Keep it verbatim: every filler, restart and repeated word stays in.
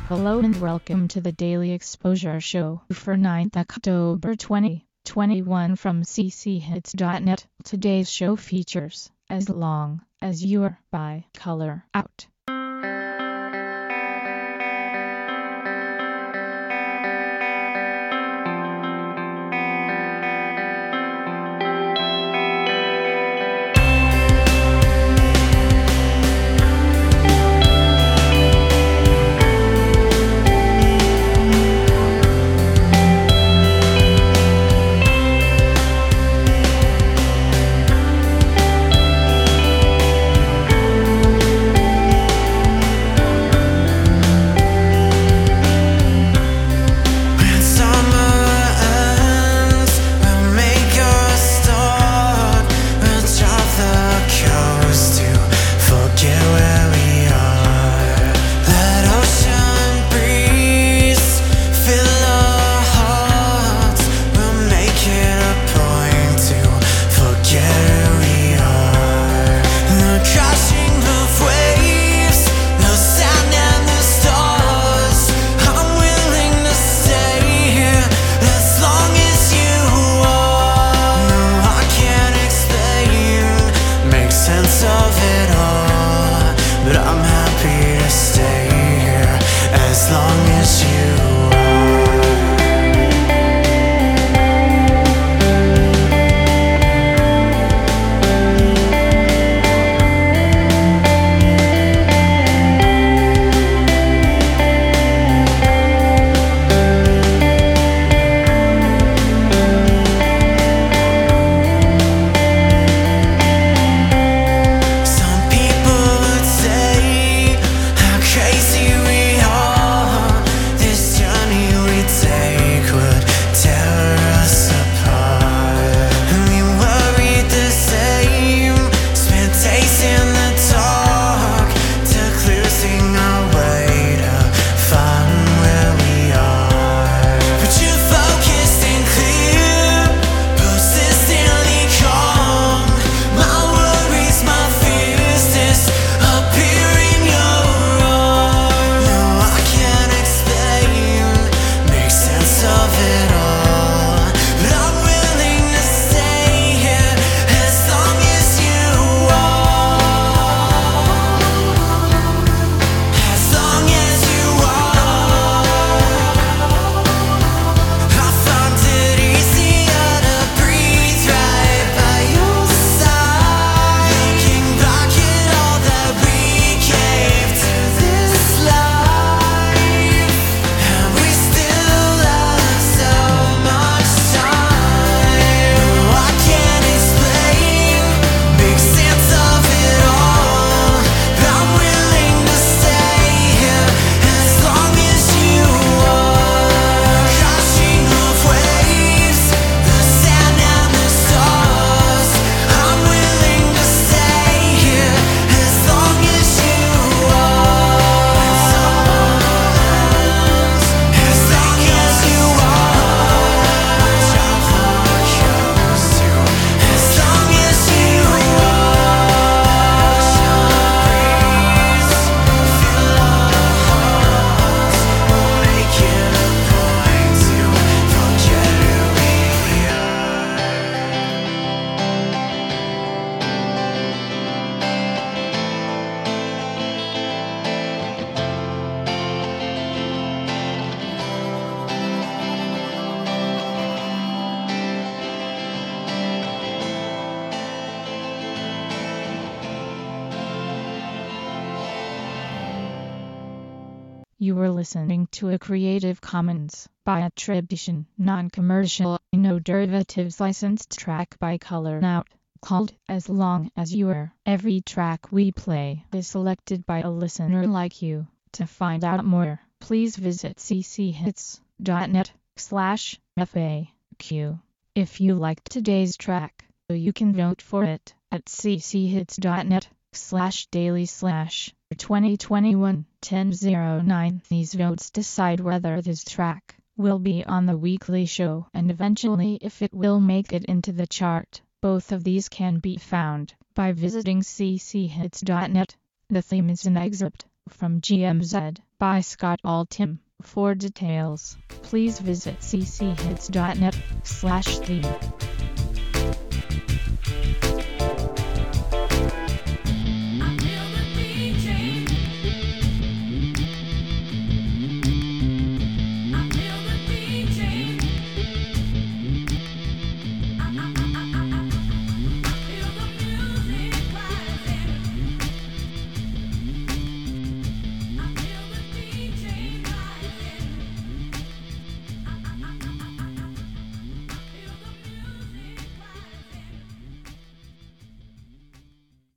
Hello and welcome to the Daily Exposure Show for ninth October twenty twenty-one from c c hits dot net. Today's show features As Long As You're by Color Out. You were listening to a Creative Commons by attribution, non-commercial, no derivatives licensed track by Color Out, called As Long As You're. Every track we play is selected by a listener like you. To find out more, please visit c c hits dot net slash F A Q. If you liked today's track, you can vote for it at c c hits dot net slash daily slash twenty twenty-one ten oh nine. These votes decide whether this track will be on the weekly show and eventually if it will make it into the chart. Both of these can be found by visiting c c hits dot net. The theme is an excerpt from G M Z by Scott Altham. For details, please visit c c hits dot net slash theme.